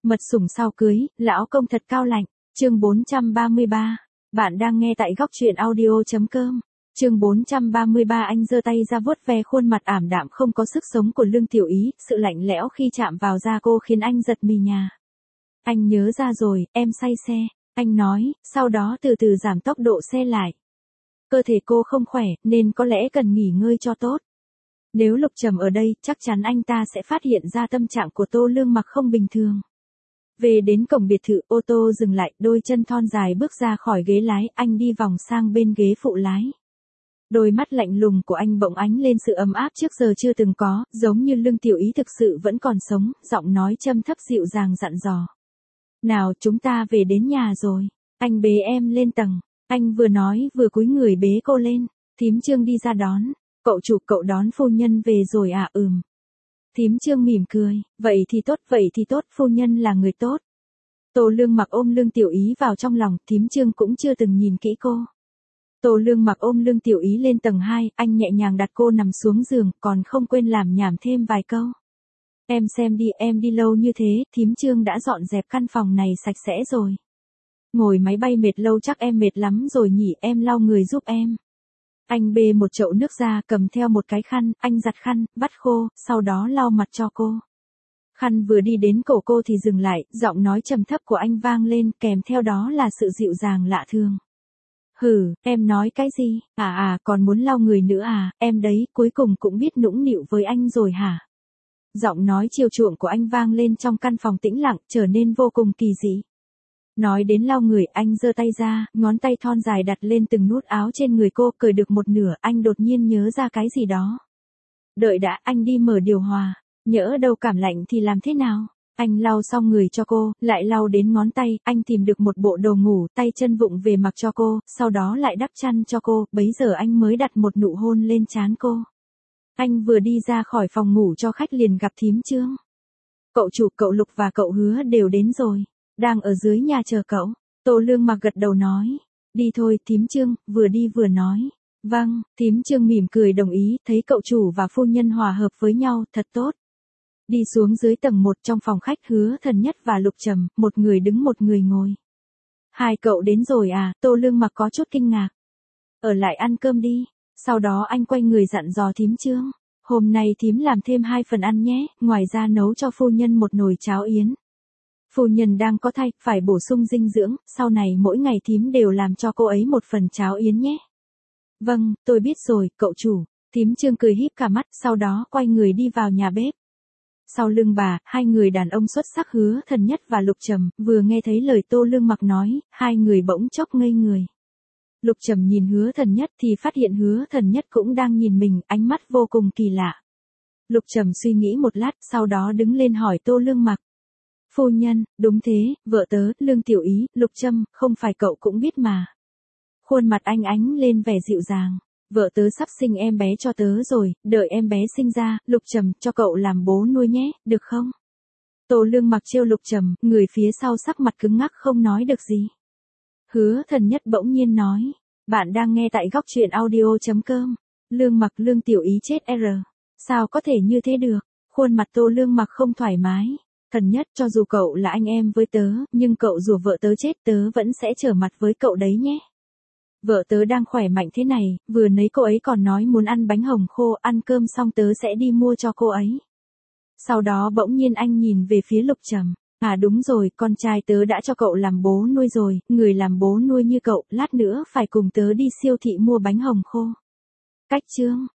Mật sủng sau cưới, lão công thật cao lạnh. Chương 433. Bạn đang nghe tại góc truyện audio.com. Chương 433. Anh giơ tay ra vuốt ve khuôn mặt ảm đạm không có sức sống của Lương Tiểu Ý, sự lạnh lẽo khi chạm vào da cô khiến anh giật mình nhà. Anh nhớ ra rồi, em say xe, anh nói, sau đó từ từ giảm tốc độ xe lại. Cơ thể cô không khỏe, nên có lẽ cần nghỉ ngơi cho tốt. Nếu Lục Trầm ở đây, chắc chắn anh ta sẽ phát hiện ra tâm trạng của Tô Lương Mặc không bình thường. Về đến cổng biệt thự, ô tô dừng lại, đôi chân thon dài bước ra khỏi ghế lái, anh đi vòng sang bên ghế phụ lái. Đôi mắt lạnh lùng của anh bỗng ánh lên sự ấm áp trước giờ chưa từng có, giống như Lương Tiểu Ý thực sự vẫn còn sống, giọng nói trầm thấp dịu dàng dặn dò. Nào, chúng ta về đến nhà rồi, anh bế em lên tầng. Anh vừa nói vừa cúi người bế cô lên. Thím Trương đi ra đón. Cậu chủ, cậu đón phu nhân về rồi à? Thím Trương mỉm cười, vậy thì tốt, phu nhân là người tốt. Tô Lương Mặc ôm Lương Tiểu Ý vào trong lòng, thím Trương cũng chưa từng nhìn kỹ cô. Tô Lương Mặc ôm Lương Tiểu Ý lên tầng 2, anh nhẹ nhàng đặt cô nằm xuống giường, còn không quên làm nhảm thêm vài câu. Em xem đi, em đi lâu như thế, thím Trương đã dọn dẹp căn phòng này sạch sẽ rồi. Ngồi máy bay mệt lâu chắc em mệt lắm rồi nhỉ, em lau người giúp em. Anh bê một chậu nước ra, cầm theo một cái khăn, anh giặt khăn, vắt khô, sau đó lau mặt cho cô. Khăn vừa đi đến cổ cô thì dừng lại, giọng nói trầm thấp của anh vang lên, kèm theo đó là sự dịu dàng lạ thường. Hừ, em nói cái gì? Còn muốn lau người nữa à, em đấy, cuối cùng cũng biết nũng nịu với anh rồi hả? Giọng nói chiều chuộng của anh vang lên trong căn phòng tĩnh lặng, trở nên vô cùng kỳ dị. Nói đến lau người, anh giơ tay ra, ngón tay thon dài đặt lên từng nút áo trên người cô, cởi được một nửa, anh đột nhiên nhớ ra cái gì đó. Đợi đã, anh đi mở điều hòa, nhỡ đâu cảm lạnh thì làm thế nào? Anh lau xong người cho cô, lại lau đến ngón tay, anh tìm được một bộ đồ ngủ, tay chân vụng về mặc cho cô, sau đó lại đắp chăn cho cô, bấy giờ anh mới đặt một nụ hôn lên trán cô. Anh vừa đi ra khỏi phòng ngủ cho khách liền gặp thím Trương. Cậu chủ, cậu Lục và cậu Hứa đều đến rồi. Đang ở dưới nhà chờ cậu. Tô Lương Mặc gật đầu nói. Đi thôi, thím Trương, vừa đi vừa nói. Vâng, thím Trương mỉm cười đồng ý, thấy cậu chủ và phu nhân hòa hợp với nhau, thật tốt. Đi xuống dưới tầng 1 trong phòng khách, Hứa Thần Nhất và Lục Trầm, một người đứng một người ngồi. Hai cậu đến rồi à? Tô Lương Mặc có chút kinh ngạc. Ở lại ăn cơm đi. Sau đó anh quay người dặn dò thím Trương. Hôm nay thím làm thêm 2 phần ăn nhé, ngoài ra nấu cho phu nhân một nồi cháo yến. Phu nhân đang có thai, phải bổ sung dinh dưỡng, sau này mỗi ngày thím đều làm cho cô ấy một phần cháo yến nhé. Vâng, tôi biết rồi, cậu chủ. Thím Trương cười híp cả mắt, sau đó quay người đi vào nhà bếp. Sau lưng bà, hai người đàn ông xuất sắc Hứa Thần Nhất và Lục Trầm, vừa nghe thấy lời Tô Lương Mặc nói, hai người bỗng chốc ngây người. Lục Trầm nhìn Hứa Thần Nhất thì phát hiện Hứa Thần Nhất cũng đang nhìn mình, ánh mắt vô cùng kỳ lạ. Lục Trầm suy nghĩ một lát, sau đó đứng lên hỏi Tô Lương Mặc. Phu nhân, đúng thế, vợ tớ, Lương Tiểu Ý, Lục Trâm, không phải cậu cũng biết mà. Khuôn mặt anh ánh lên vẻ dịu dàng. Vợ tớ sắp sinh em bé cho tớ rồi, đợi em bé sinh ra, Lục Trầm, cho cậu làm bố nuôi nhé, được không? Tô Lương Mặc trêu Lục Trầm, người phía sau sắc mặt cứng ngắc không nói được gì. Hứa Thần Nhất bỗng nhiên nói. Bạn đang nghe tại góc truyện audio.com. Lương Mặc, Lương Tiểu Ý chết Sao có thể như thế được? Khuôn mặt Tô Lương Mặc không thoải mái. Thần Nhất, cho dù cậu là anh em với tớ, nhưng cậu rủa vợ tớ chết tớ vẫn sẽ trở mặt với cậu đấy nhé. Vợ tớ đang khỏe mạnh thế này, vừa nấy cô ấy còn nói muốn ăn bánh hồng khô, ăn cơm xong tớ sẽ đi mua cho cô ấy. Sau đó bỗng nhiên anh nhìn về phía Lục Trầm. À đúng rồi, con trai tớ đã cho cậu làm bố nuôi rồi, người làm bố nuôi như cậu, lát nữa phải cùng tớ đi siêu thị mua bánh hồng khô. Cách Trương,